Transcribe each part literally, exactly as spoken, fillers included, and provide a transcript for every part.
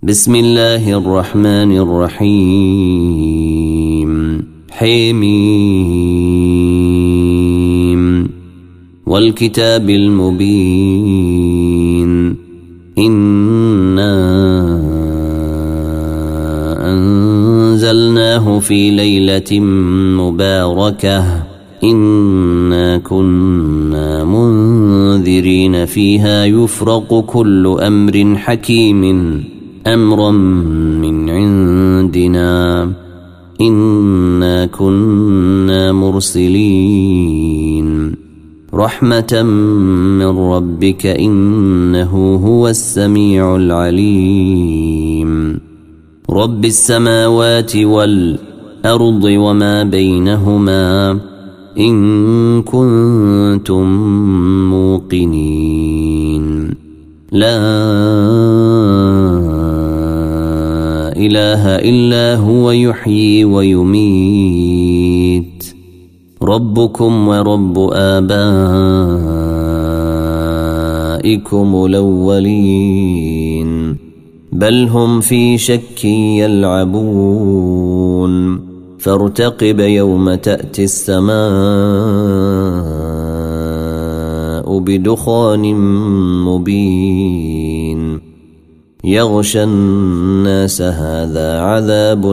بسم الله الرحمن الرحيم حميم والكتاب المبين إنا أنزلناه في ليلة مباركة إنا كنا منذرين فيها يفرق كل أمر حكيم أمرا من عندنا إنا كنا مرسلين رحمة من ربك إنه هو السميع العليم رب السماوات والأرض وما بينهما إن كنتم موقنين لا إله إلا هو يحيي ويميت ربكم ورب آبائكم الأولين بل هم في شك يلعبون فارتقب يوم تأتي السماء بدخان مبين يغشى الناس هذا عذاب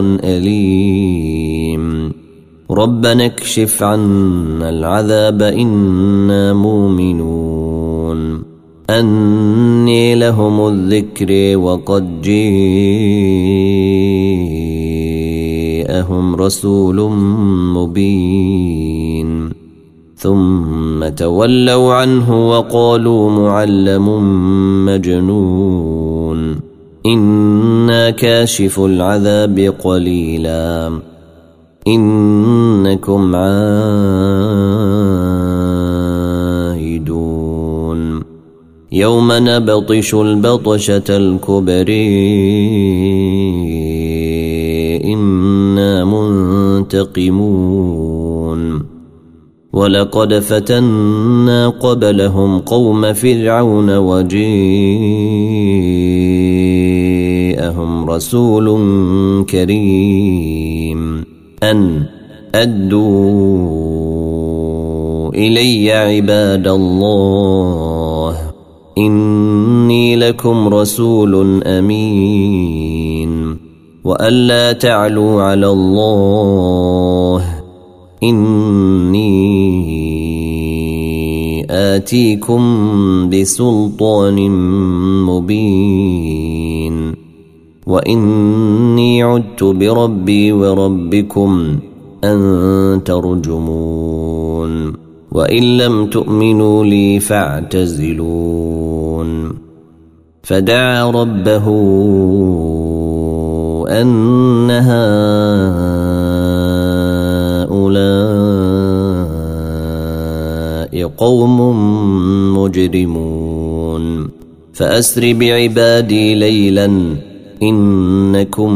أليم ربنا اكشف عنا العذاب إنا مؤمنون أني لهم الذكر وقد جاءهم رسول مبين ثم تولوا عنه وقالوا معلم مجنون إنا كاشف العذاب قليلا إنكم عائدون يوم نبطش البطشة الكبر إنا منتقمون ولقد فتنا قبلهم قوم فرعون وجاءهم رسول كريم أن أدوا إلي عباد الله إني لكم رسول أمين وألا تعلوا على الله إني آتيكم بسلطان مبين وإني عدت بربي وربكم أن ترجمون وإن لم تؤمنوا لي فاعتزلون فدعا ربه أن هؤلاء قوم مجرمون فأسر بعبادي ليلا إنكم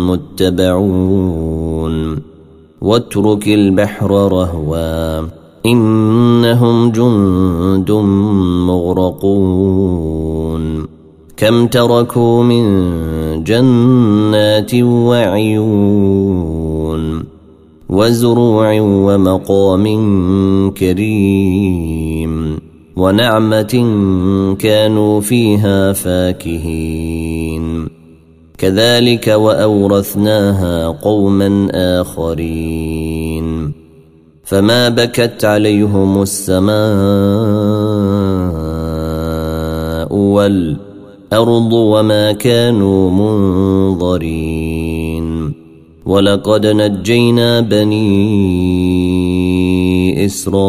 متبعون واترك البحر رهوا إنهم جند مغرقون كم تركوا من جنات وعيون وزروع ومقام كريم ونعمة كانوا فيها فاكهين كذلك وأورثناها قوما آخرين فما بكت عليهم السماء والأرض وما كانوا منظرين ولقد نجينا بني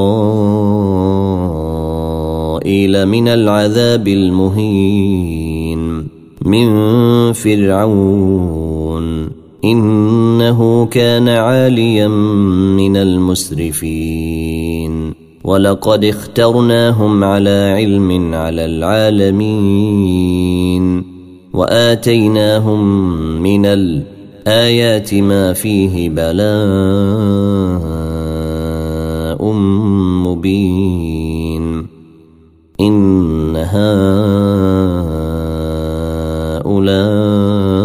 إسرائيل من العذاب المهين من فرعون إنه كان عاليا من المسرفين ولقد اخترناهم على علم على العالمين وآتيناهم من الآيات ما فيه بلاء مبين إن هؤلاء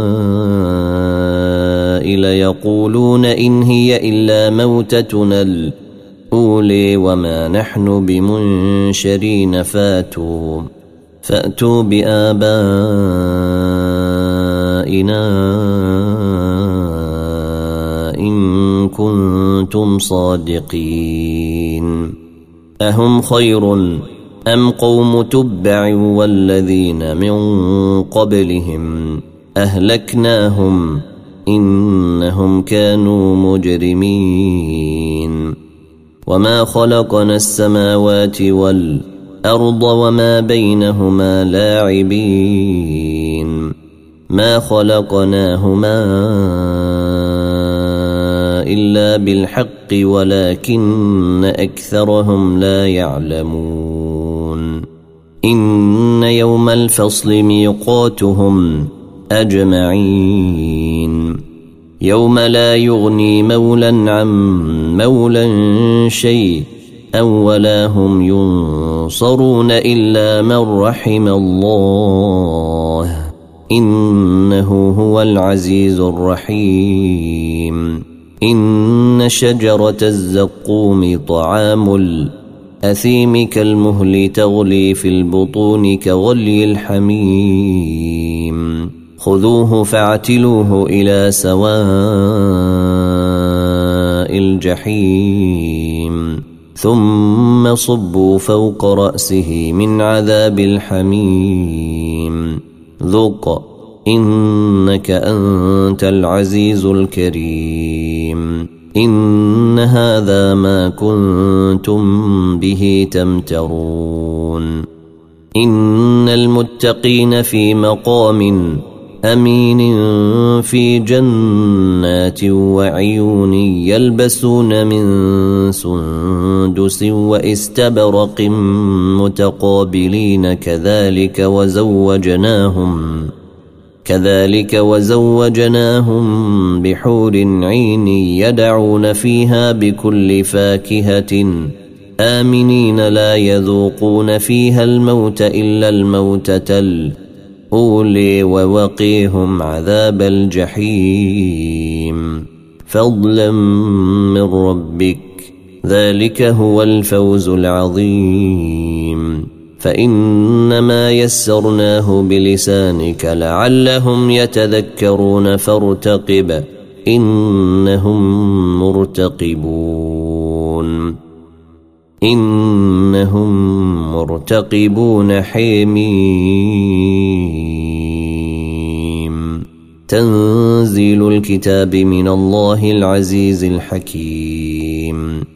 يقولون إن هي إلا موتتنا الأولى وما نحن بمنشرين فاتوا فأتوا بآبائنا إن كنتم صادقين أهم خير أم قوم تبع والذين من قبلهم أهلكناهم إنهم كانوا مجرمين وما خلقنا السماوات والأرض وما بينهما لاعبين ما خلقناهما إلا بالحق ولكن أكثرهم لا يعلمون إن يوم الفصل ميقاتهم أجمعين يوم لا يغني مولا عن مولا شيئا ولا هم ينصرون إلا من رحم الله إنه هو العزيز الرحيم إن شجرة الزقوم طعام الأثيم كالمهل تغلي في البطون كغلي الحميم خذوه فاعتلوه إلى سواء الجحيم ثم صبوا فوق رأسه من عذاب الحميم ذق إنك أنت العزيز الكريم إن هذا ما كنتم به تمترون إن المتقين في مقام أمين في جنات وعيون يلبسون من سندس واستبرق متقابلين كذلك وزوجناهم كذلك وزوجناهم بحور عين يدعون فيها بكل فاكهة آمنين لا يذوقون فيها الموت إلا الموتة الأولى ووقيهم عذاب الجحيم فضلا من ربك ذلك هو الفوز العظيم فإنما يسرناه بلسانك لعلهم يتذكرون فارتقب إنهم مرتقبون إنهم مرتقبون حميم تنزيل الكتاب من الله العزيز الحكيم